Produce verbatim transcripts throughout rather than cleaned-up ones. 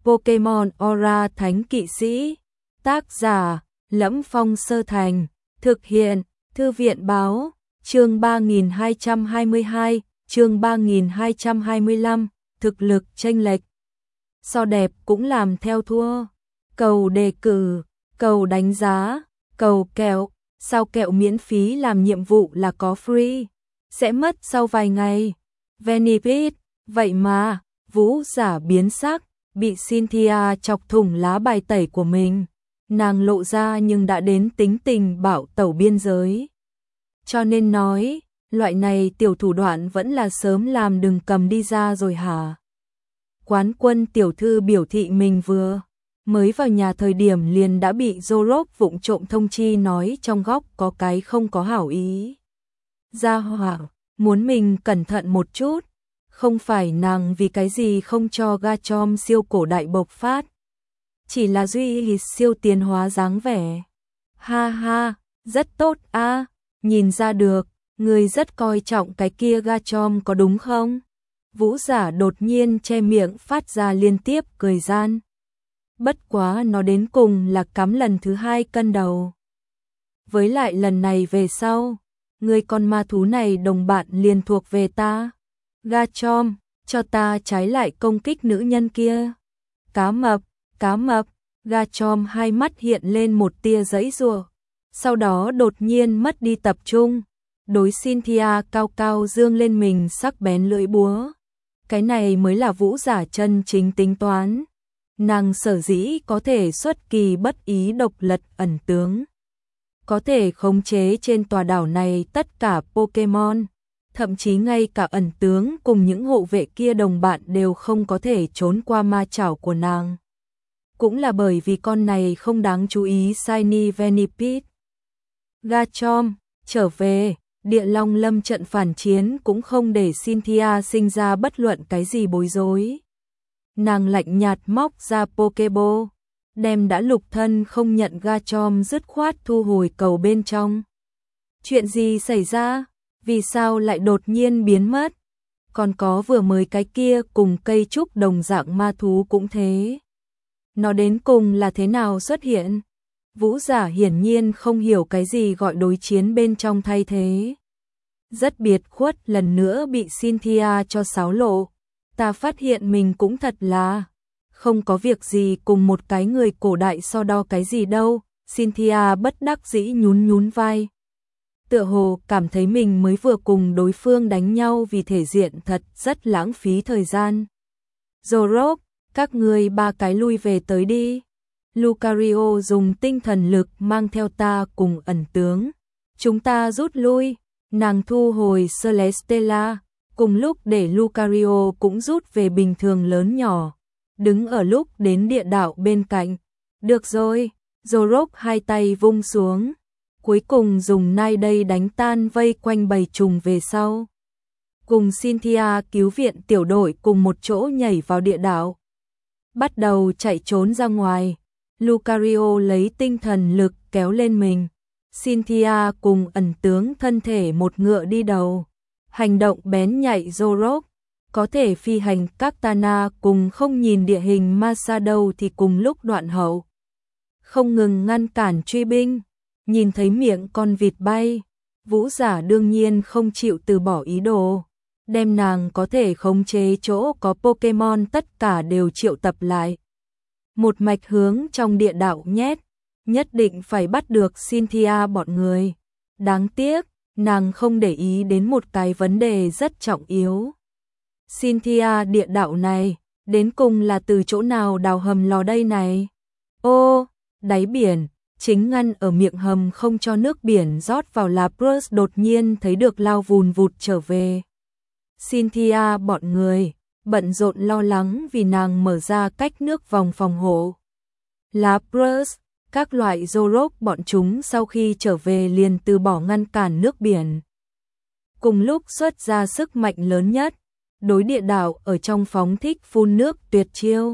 Pokemon Aura Thánh Kỵ Sĩ. Tác giả: Lẫm Phong Sơ Thành. Thực hiện: Thư viện báo. Chương ba nghìn hai trăm hai mươi hai, chương ba nghìn hai trăm hai mươi lăm, thực lực chênh lệch. So đẹp cũng làm theo thua. Cầu đề cử, cầu đánh giá, cầu kẹo, sao kẹo miễn phí làm nhiệm vụ là có free, sẽ mất sau vài ngày. Venipede, vậy mà, Vũ giả biến sắc, bị Cynthia chọc thủng lá bài tẩy của mình. Nàng lộ ra nhưng đã đến tính tình bạo tẩu biên giới. Cho nên nói, loại này tiểu thủ đoạn vẫn là sớm làm đừng cầm đi ra rồi hả? Quán Quân tiểu thư biểu thị mình vừa mới vào nhà thời điểm liền đã bị Zorok vụng trộm thông chi nói trong góc có cái không có hảo ý. Gia hỏa, muốn mình cẩn thận một chút, không phải nàng vì cái gì không cho Garchomp siêu cổ đại bộc phát. Chỉ là duy siêu tiến hóa dáng vẻ. Ha ha, rất tốt a, nhìn ra được, người rất coi trọng cái kia Garchomp có đúng không? Vũ giả đột nhiên che miệng phát ra liên tiếp cười gian. Bất quá nó đến cùng là cắm lần thứ hai cân đầu. Với lại lần này về sau, người con ma thú này đồng bạn liền thuộc về ta. Garchomp, cho ta trái lại công kích nữ nhân kia. Cá mập, cá mập, Garchomp hai mắt hiện lên một tia giãy giụa, sau đó đột nhiên mất đi tập trung, đối Cynthia cao cao dương lên mình sắc bén lưỡi búa. Cái này mới là vũ giả chân chính tính toán. Nàng sở dĩ có thể xuất kỳ bất ý độc lật ẩn tướng, có thể khống chế trên tòa đảo này tất cả Pokemon, thậm chí ngay cả ẩn tướng cùng những hộ vệ kia đồng bạn đều không có thể trốn qua ma chảo của nàng. Cũng là bởi vì con này không đáng chú ý Shiny Venipede. Garchomp, trở về, Địa Long lâm trận phản chiến cũng không để Cynthia sinh ra bất luận cái gì bối rối. Nàng lạnh nhạt móc ra Pokeball, đem đã lục thân không nhận Garchomp dứt khoát thu hồi cầu bên trong. Chuyện gì xảy ra? Vì sao lại đột nhiên biến mất? Còn có vừa mới cái kia cùng cây trúc đồng dạng ma thú cũng thế. Nó đến cùng là thế nào xuất hiện? Vũ giả hiển nhiên không hiểu cái gì gọi đối chiến bên trong thay thế. Rất biệt khuất lần nữa bị Cynthia cho xáo lộ. Ta phát hiện mình cũng thật là không có việc gì cùng một cái người cổ đại so đo cái gì đâu. Cynthia bất đắc dĩ nhún nhún vai. Tựa hồ cảm thấy mình mới vừa cùng đối phương đánh nhau vì thể diện thật rất lãng phí thời gian. Zorok, các ngươi ba cái lui về tới đi. Lucario dùng tinh thần lực mang theo ta cùng ẩn tướng. Chúng ta rút lui. Nàng thu hồi Celesteela, cùng lúc để Lucario cũng rút về bình thường lớn nhỏ. Đứng ở lúc đến địa đạo bên cạnh. Được rồi, Zorok hai tay vung xuống. Cuối cùng dùng nai đây đánh tan vây quanh bầy trùng về sau. Cùng Cynthia cứu viện tiểu đội cùng một chỗ nhảy vào địa đạo. Bắt đầu chạy trốn ra ngoài. Lucario lấy tinh thần lực kéo lên mình. Cynthia cùng ẩn tướng thân thể một ngựa đi đầu. Hành động bén nhạy Zorok. Có thể phi hành Katana cùng không nhìn địa hình Masado thì cùng lúc đoạn hậu. Không ngừng ngăn cản truy binh. Nhìn thấy miệng con vịt bay. Vũ giả đương nhiên không chịu từ bỏ ý đồ. Đem nàng có thể khống chế chỗ có Pokemon tất cả đều triệu tập lại. Một mạch hướng trong địa đạo nhét. Nhất định phải bắt được Cynthia bọn người. Đáng tiếc, nàng không để ý đến một cái vấn đề rất trọng yếu. Cynthia địa đạo này, đến cùng là từ chỗ nào đào hầm lò đây này? Ô, đáy biển, chính ngăn ở miệng hầm không cho nước biển rót vào Lapras đột nhiên thấy được lao vùn vụt trở về. Cynthia bọn người, bận rộn lo lắng vì nàng mở ra cách nước vòng phòng hộ. Lapras, các loại Zorok bọn chúng sau khi trở về liền từ bỏ ngăn cản nước biển. Cùng lúc xuất ra sức mạnh lớn nhất, đối địa đạo ở trong phóng thích phun nước tuyệt chiêu.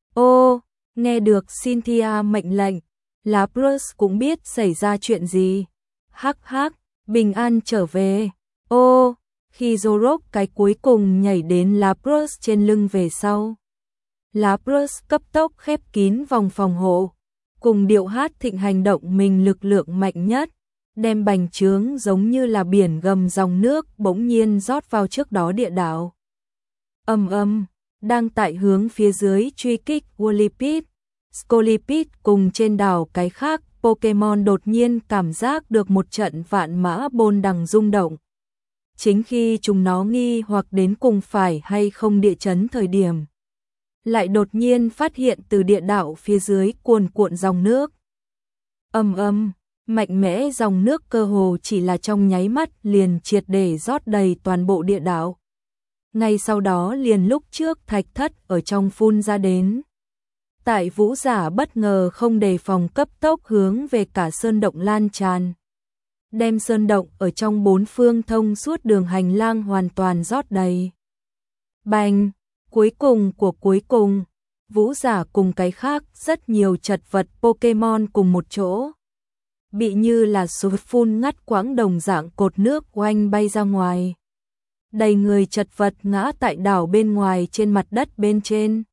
Ô, nghe được Cynthia mệnh lệnh, Lapras cũng biết xảy ra chuyện gì. Hắc hắc, bình an trở về. Ô, khi Zorok cái cuối cùng nhảy đến Lapras trên lưng về sau. Lapras cấp tốc khép kín vòng phòng hộ, cùng điệu hát thịnh hành động mình lực lượng mạnh nhất, đem bành trướng giống như là biển gầm dòng nước bỗng nhiên rót vào trước đó địa đạo. Ầm ầm, đang tại hướng phía dưới truy kích Whirlipede, Scolipede cùng trên đảo cái khác, Pokemon đột nhiên cảm giác được một trận vạn mã bôn đằng rung động. Chính khi chúng nó nghi hoặc đến cùng phải hay không địa chấn thời điểm, lại đột nhiên phát hiện từ địa đạo phía dưới cuồn cuộn dòng nước. Ầm ầm, mạnh mẽ dòng nước cơ hồ chỉ là trong nháy mắt liền triệt để rót đầy toàn bộ địa đạo. Ngay sau đó liền lúc trước thạch thất ở trong phun ra đến. Tại vũ giả bất ngờ không đề phòng cấp tốc hướng về cả sơn động lan tràn. Đem sơn động ở trong bốn phương thông suốt đường hành lang hoàn toàn rót đầy. Bành, cuối cùng của cuối cùng, vũ giả cùng cái khác rất nhiều chật vật Pokemon cùng một chỗ. Bị như là sụt phun ngắt quãng đồng dạng cột nước oanh bay ra ngoài. Đầy người chật vật ngã tại đảo bên ngoài trên mặt đất bên trên.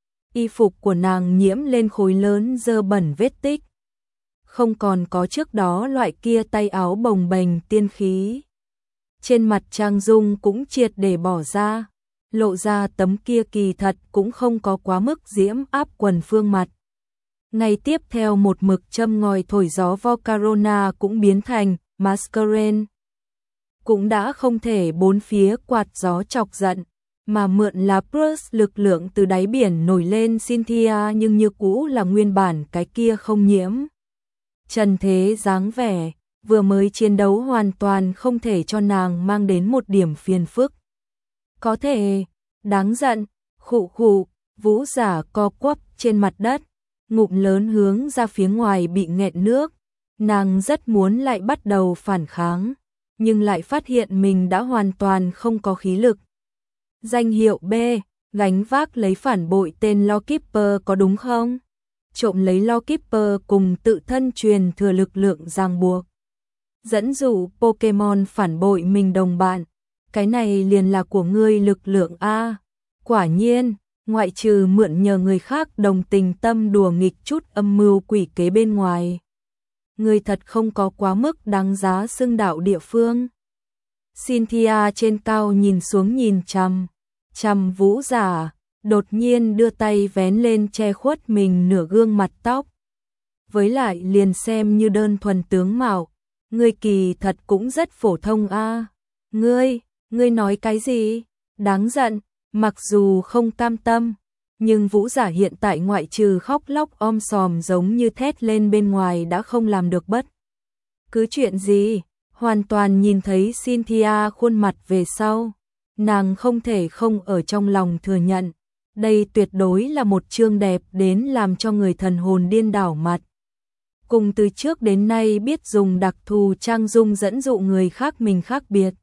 Y phục của nàng nhiễm lên khối lớn dơ bẩn vết tích. Không còn có trước đó loại kia tay áo bồng bềnh tiên khí. Trên mặt trang dung cũng triệt để bỏ ra, lộ ra tấm kia kỳ thật cũng không có quá mức diễm áp quần phương mặt. Ngày tiếp theo một mực châm ngòi thổi gió Volcarona cũng biến thành Masquerain. Cũng đã không thể bốn phía quạt gió chọc giận, mà mượn Lapras lực lượng từ đáy biển nổi lên Cynthia nhưng như cũ là nguyên bản cái kia không nhiễm. Trần thế dáng vẻ, vừa mới chiến đấu hoàn toàn không thể cho nàng mang đến một điểm phiền phức. Có thể, đáng giận, khụ khụ, vũ giả co quắp trên mặt đất, ngụm lớn hướng ra phía ngoài bị nghẹn nước. Nàng rất muốn lại bắt đầu phản kháng, nhưng lại phát hiện mình đã hoàn toàn không có khí lực. Danh hiệu B, gánh vác lấy phản bội tên Lawkeeper có đúng không? Trộm lấy Lawkeeper cùng tự thân truyền thừa lực lượng ràng buộc. Dẫn dụ Pokemon phản bội mình đồng bạn. Cái này liền là của ngươi lực lượng A. Quả nhiên, ngoại trừ mượn nhờ người khác đồng tình tâm đùa nghịch chút âm mưu quỷ kế bên ngoài. Ngươi thật không có quá mức đáng giá xưng đạo địa phương. Cynthia trên cao nhìn xuống nhìn chằm, chằm vũ giả, đột nhiên đưa tay vén lên che khuất mình nửa gương mặt tóc. Với lại liền xem như đơn thuần tướng mạo, ngươi kỳ thật cũng rất phổ thông a. Ngươi, ngươi nói cái gì? Đáng giận, mặc dù không cam tâm, nhưng vũ giả hiện tại ngoại trừ khóc lóc om sòm giống như thét lên bên ngoài đã không làm được bất cứ chuyện gì. Hoàn toàn nhìn thấy Cynthia khuôn mặt về sau, nàng không thể không ở trong lòng thừa nhận, đây tuyệt đối là một chương đẹp đến làm cho người thần hồn điên đảo mặt. Cùng từ trước đến nay biết dùng đặc thù trang dung dẫn dụ người khác mình khác biệt.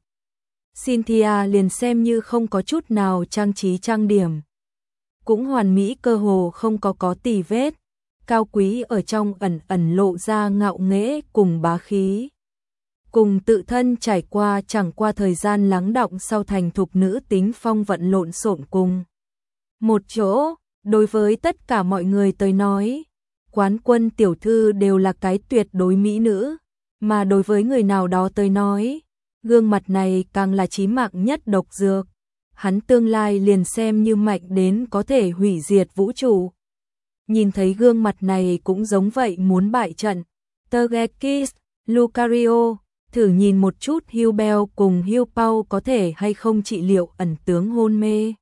Cynthia liền xem như không có chút nào trang trí trang điểm, cũng hoàn mỹ cơ hồ không có có tì vết, cao quý ở trong ẩn ẩn lộ ra ngạo nghễ cùng bá khí. Cùng tự thân trải qua chẳng qua thời gian lắng đọng sau thành thục nữ tính phong vận lộn xộn cùng một chỗ, đối với tất cả mọi người tới nói, quán quân tiểu thư đều là cái tuyệt đối mỹ nữ, mà đối với người nào đó tới nói, gương mặt này càng là chí mạng nhất độc dược. Hắn tương lai liền xem như mạnh đến có thể hủy diệt vũ trụ. Nhìn thấy gương mặt này cũng giống vậy muốn bại trận. Togekiss, Lucario, thử nhìn một chút Hubel cùng Hupao có thể hay không trị liệu ẩn tướng hôn mê.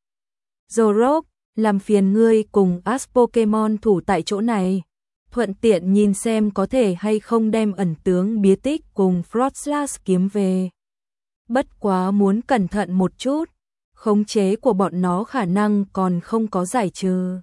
Zorok, làm phiền ngươi cùng Ash Pokemon thủ tại chỗ này. Thuận tiện nhìn xem có thể hay không đem ẩn tướng bía tích cùng Frostlass kiếm về. Bất quá muốn cẩn thận một chút, khống chế của bọn nó khả năng còn không có giải trừ.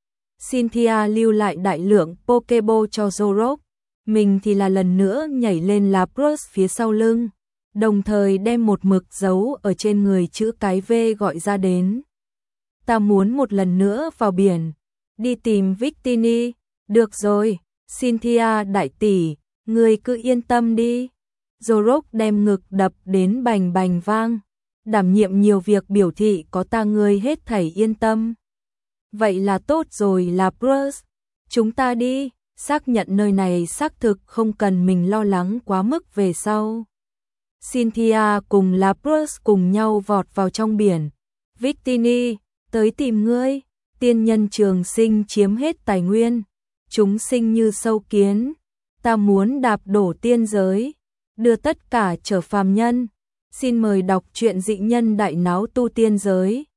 Cynthia lưu lại đại lượng Pokeball cho Zorok, mình thì là lần nữa nhảy lên Lapras phía sau lưng, đồng thời đem một mực dấu ở trên người chữ cái V gọi ra đến. Ta muốn một lần nữa vào biển, đi tìm Victini. Được rồi, Cynthia đại tỷ, ngươi cứ yên tâm đi. Zorok đem ngực đập đến bành bành vang, đảm nhiệm nhiều việc biểu thị có ta ngươi hết thảy yên tâm. Vậy là tốt rồi là Bruce. Chúng ta đi, xác nhận nơi này xác thực không cần mình lo lắng quá mức về sau. Cynthia cùng là Bruce cùng nhau vọt vào trong biển. Victini, tới tìm ngươi, tiên nhân trường sinh chiếm hết tài nguyên. Chúng sinh như sâu kiến, ta muốn đạp đổ tiên giới, đưa tất cả trở phàm nhân. Xin mời đọc truyện Dị Nhân Đại Náo Tu Tiên Giới.